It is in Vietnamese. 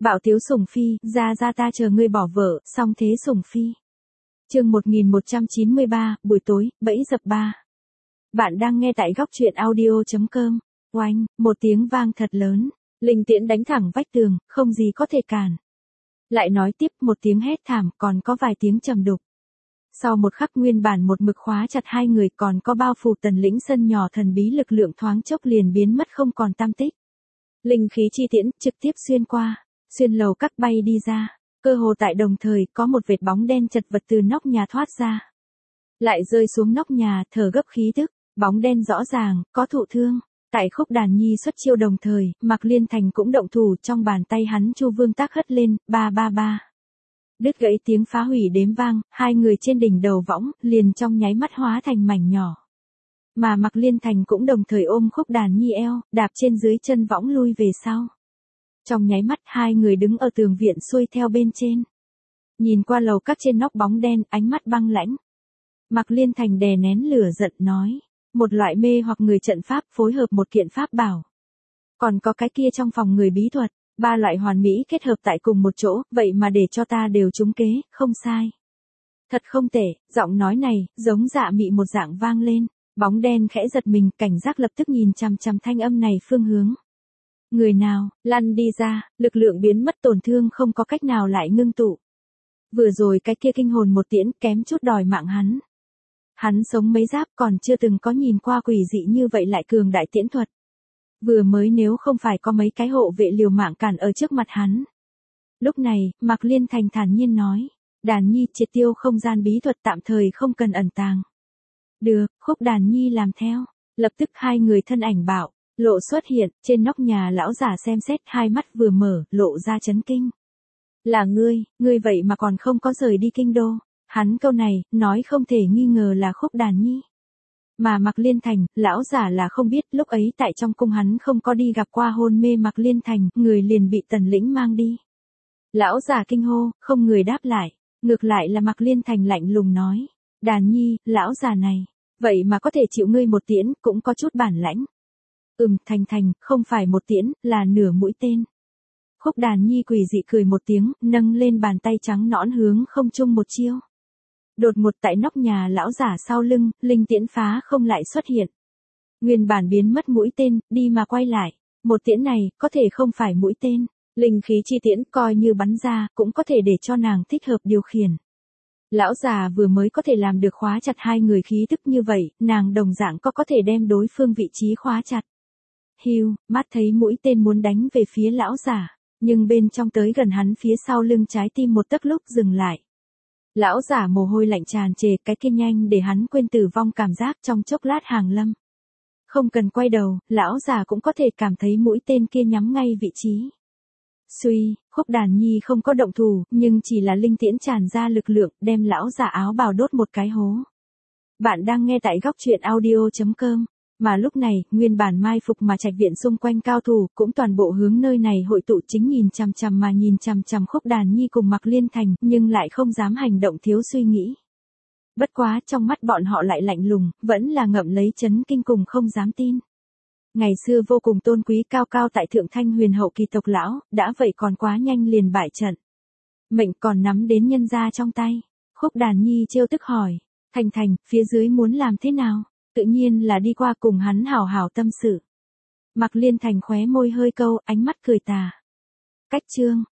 Bạo tiếu sủng phi, ra ta chờ ngươi bỏ vợ, xong thế sủng phi. Chương 1193, buổi tối, bẫy dập 3. Bạn đang nghe tại góc truyện audio.com. Oanh, một tiếng vang thật lớn, linh tiễn đánh thẳng vách tường, không gì có thể cản. Lại nói tiếp một tiếng hét thảm, còn có vài tiếng trầm đục. Sau một khắc nguyên bản một mực khóa chặt hai người, còn có bao phủ Tần Lĩnh sân nhỏ thần bí lực lượng thoáng chốc liền biến mất không còn tăm tích. Linh khí chi tiễn trực tiếp xuyên lầu các bay đi ra, cơ hồ tại đồng thời có một vệt bóng đen chật vật từ nóc nhà thoát ra. Lại rơi xuống nóc nhà, thở gấp khí tức, bóng đen rõ ràng, có thụ thương. Tại Khúc Đàn Nhi xuất chiêu đồng thời, Mạc Liên Thành cũng động thủ, trong bàn tay hắn Chu Vương tác hất lên, 333. Đứt gãy tiếng phá hủy đếm vang, hai người trên đỉnh đầu võng, liền trong nháy mắt hóa thành mảnh nhỏ. Mà Mạc Liên Thành cũng đồng thời ôm Khúc Đàn Nhi eo, đạp trên dưới chân võng lui về sau. Trong nháy mắt hai người đứng ở tường viện xuôi theo bên trên. Nhìn qua lầu các trên nóc bóng đen, ánh mắt băng lãnh. Mạc Liên Thành đè nén lửa giận nói. Một loại mê hoặc người trận pháp phối hợp một kiện pháp bảo. Còn có cái kia trong phòng người bí thuật, ba loại hoàn mỹ kết hợp tại cùng một chỗ, vậy mà để cho ta đều trúng kế, không sai. Thật không tệ, giọng nói này, giống dạ mị một dạng vang lên, bóng đen khẽ giật mình, cảnh giác lập tức nhìn chằm chằm thanh âm này phương hướng. Người nào, lăn đi ra, lực lượng biến mất tổn thương không có cách nào lại ngưng tụ. Vừa rồi cái kia kinh hồn một tiễn kém chút đòi mạng hắn. Hắn sống mấy giáp còn chưa từng có nhìn qua quỷ dị như vậy lại cường đại tiễn thuật. Vừa mới nếu không phải có mấy cái hộ vệ liều mạng cản ở trước mặt hắn. Lúc này, Mạc Liên Thành thản nhiên nói. Đàn Nhi triệt tiêu không gian bí thuật tạm thời không cần ẩn tàng. Được, Khúc Đàn Nhi làm theo. Lập tức hai người thân ảnh bạo, lộ xuất hiện, trên nóc nhà lão giả xem xét hai mắt vừa mở, lộ ra chấn kinh. Là ngươi vậy mà còn không có rời đi kinh đô. Hắn câu này, nói không thể nghi ngờ là Khúc Đàn Nhi. Mà Mạc Liên Thành, lão giả là không biết lúc ấy tại trong cung hắn không có đi gặp qua hôn mê Mạc Liên Thành, người liền bị Tần Lĩnh mang đi. Lão giả kinh hô, không người đáp lại, ngược lại là Mạc Liên Thành lạnh lùng nói. Đàn Nhi, lão già này, vậy mà có thể chịu ngươi một tiễn, cũng có chút bản lãnh. Thành, không phải một tiễn, là nửa mũi tên. Khúc Đàn Nhi quỷ dị cười một tiếng, nâng lên bàn tay trắng nõn hướng không trung một chiêu. Đột ngột tại nóc nhà lão giả sau lưng, linh tiễn phá không lại xuất hiện. Nguyên bản biến mất mũi tên, đi mà quay lại. Một tiễn này, có thể không phải mũi tên. Linh khí chi tiễn coi như bắn ra, cũng có thể để cho nàng thích hợp điều khiển. Lão già vừa mới có thể làm được khóa chặt hai người khí tức như vậy, nàng đồng dạng có thể đem đối phương vị trí khóa chặt. Hiu, mắt thấy mũi tên muốn đánh về phía lão già, nhưng bên trong tới gần hắn phía sau lưng trái tim một tấc lúc dừng lại. Lão giả mồ hôi lạnh tràn trề, cái kia nhanh để hắn quên tử vong cảm giác trong chốc lát hàng lâm. Không cần quay đầu, lão giả cũng có thể cảm thấy mũi tên kia nhắm ngay vị trí. Suy, Khúc Đàn Nhi không có động thủ, nhưng chỉ là linh tiễn tràn ra lực lượng, đem lão giả áo bào đốt một cái hố. Bạn đang nghe tại góc truyện audio.com. Mà lúc này, nguyên bản mai phục mà trạch viện xung quanh cao thủ, cũng toàn bộ hướng nơi này hội tụ chính nhìn chằm chằm Khúc Đàn Nhi cùng Mạc Liên Thành, nhưng lại không dám hành động thiếu suy nghĩ. Bất quá, trong mắt bọn họ lại lạnh lùng, vẫn là ngậm lấy chấn kinh cùng không dám tin. Ngày xưa vô cùng tôn quý cao cao tại Thượng Thanh Huyền hậu kỳ tộc lão, đã vậy còn quá nhanh liền bại trận. Mệnh còn nắm đến nhân gia trong tay. Khúc Đàn Nhi trêu tức hỏi, Thành, phía dưới muốn làm thế nào? Tự nhiên là đi qua cùng hắn hảo hảo tâm sự. Mạc Liên Thành khóe môi hơi câu, ánh mắt cười tà. Cách chương,